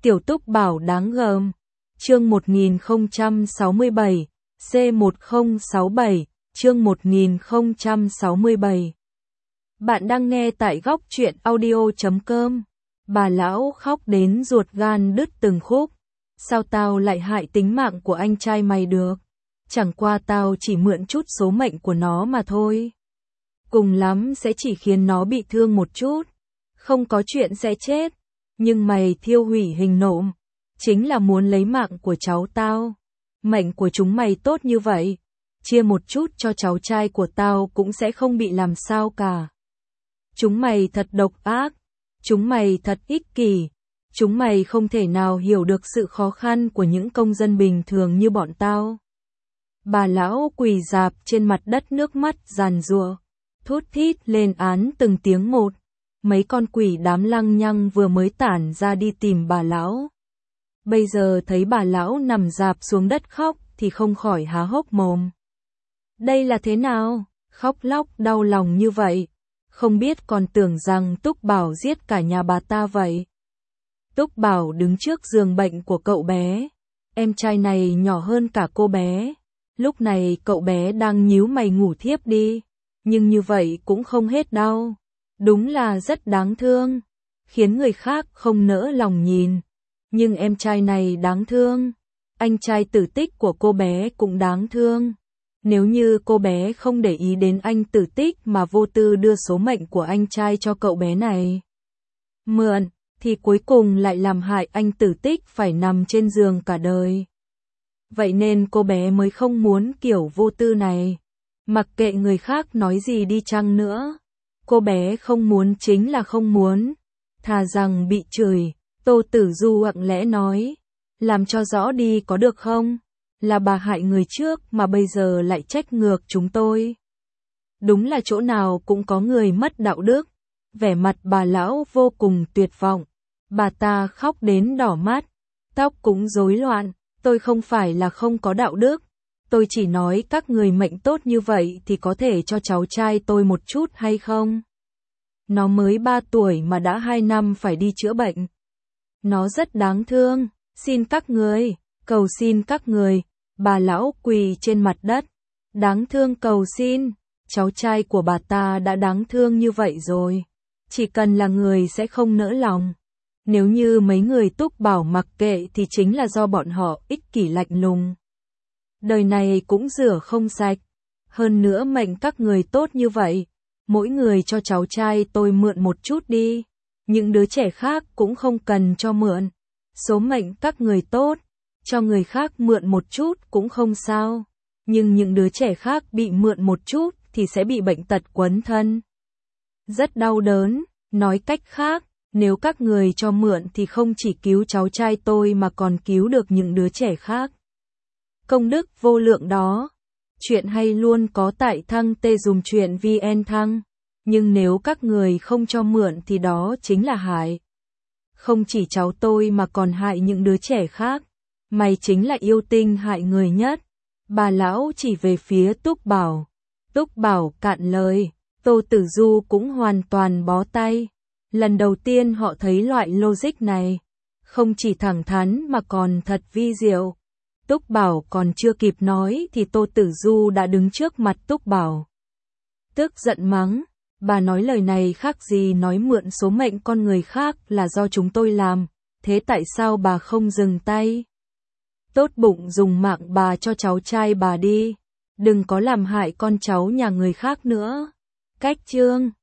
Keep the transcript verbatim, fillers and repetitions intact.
Tiểu Túc Bảo đáng gờm. Chương một nghìn không trăm sáu mươi bảy, C một không sáu bảy, chương một nghìn không trăm sáu mươi bảy. Bạn đang nghe tại góc truyện audio chấm com. Bà lão khóc đến ruột gan đứt từng khúc. Sao tao lại hại tính mạng của anh trai mày được? Chẳng qua tao chỉ mượn chút số mệnh của nó mà thôi. Cùng lắm sẽ chỉ khiến nó bị thương một chút. Không có chuyện sẽ chết. Nhưng mày thiêu hủy hình nộm. Chính là muốn lấy mạng của cháu tao. Mệnh của chúng mày tốt như vậy. Chia một chút cho cháu trai của tao cũng sẽ không bị làm sao cả. Chúng mày thật độc ác. Chúng mày thật ích kỷ. Chúng mày không thể nào hiểu được sự khó khăn của những công dân bình thường như bọn tao. Bà lão quỳ rạp trên mặt đất, nước mắt giàn giụa, thút thít lên án từng tiếng một. Mấy con quỷ đám lăng nhăng vừa mới tản ra đi tìm bà lão. Bây giờ thấy bà lão nằm rạp xuống đất khóc thì không khỏi há hốc mồm. Đây là thế nào? Khóc lóc đau lòng như vậy. Không biết còn tưởng rằng Túc Bảo giết cả nhà bà ta vậy. Túc Bảo đứng trước giường bệnh của cậu bé. Em trai này nhỏ hơn cả cô bé. Lúc này cậu bé đang nhíu mày ngủ thiếp đi. Nhưng như vậy cũng không hết đau. Đúng là rất đáng thương. Khiến người khác không nỡ lòng nhìn. Nhưng em trai này đáng thương. Anh trai tử tích của cô bé cũng đáng thương. Nếu như cô bé không để ý đến anh tử tích mà vô tư đưa số mệnh của anh trai cho cậu bé này mượn, thì cuối cùng lại làm hại anh tử tích phải nằm trên giường cả đời. Vậy nên cô bé mới không muốn kiểu vô tư này. Mặc kệ người khác nói gì đi chăng nữa. Cô bé không muốn chính là không muốn. Thà rằng bị chửi, Tô Tử Du lặng lẽ nói. Làm cho rõ đi có được không? Là bà hại người trước mà bây giờ lại trách ngược chúng tôi. Đúng là chỗ nào cũng có người mất đạo đức. Vẻ mặt bà lão vô cùng tuyệt vọng. Bà ta khóc đến đỏ mắt. Tóc cũng rối loạn. Tôi không phải là không có đạo đức. Tôi chỉ nói các người mệnh tốt như vậy thì có thể cho cháu trai tôi một chút hay không? Nó mới ba tuổi mà đã hai năm phải đi chữa bệnh. Nó rất đáng thương. Xin các người, cầu xin các người. Bà lão quỳ trên mặt đất. Đáng thương cầu xin. Cháu trai của bà ta đã đáng thương như vậy rồi. Chỉ cần là người sẽ không nỡ lòng. Nếu như mấy người Túc Bảo mặc kệ thì chính là do bọn họ ích kỷ lạnh lùng. Đời này cũng rửa không sạch. Hơn nữa mệnh các người tốt như vậy. Mỗi người cho cháu trai tôi mượn một chút đi. Những đứa trẻ khác cũng không cần cho mượn. Số mệnh các người tốt. Cho người khác mượn một chút cũng không sao. Nhưng những đứa trẻ khác bị mượn một chút thì sẽ bị bệnh tật quấn thân. Rất đau đớn. Nói cách khác, nếu các người cho mượn thì không chỉ cứu cháu trai tôi mà còn cứu được những đứa trẻ khác. Công đức vô lượng đó. Chuyện hay luôn có tại Thăng Tê Dùng Chuyện vê en Thăng. Nhưng nếu các người không cho mượn thì đó chính là hại. Không chỉ cháu tôi mà còn hại những đứa trẻ khác. Mày chính là yêu tinh hại người nhất. Bà lão chỉ về phía Túc Bảo. Túc Bảo cạn lời. Tô Tử Du cũng hoàn toàn bó tay. Lần đầu tiên họ thấy loại logic này. Không chỉ thẳng thắn mà còn thật vi diệu. Túc Bảo còn chưa kịp nói thì Tô Tử Du đã đứng trước mặt Túc Bảo. Tức giận mắng. Bà nói lời này khác gì nói mượn số mệnh con người khác là do chúng tôi làm. Thế tại sao bà không dừng tay? Tốt bụng dùng mạng bà cho cháu trai bà đi. Đừng có làm hại con cháu nhà người khác nữa. Cách chương.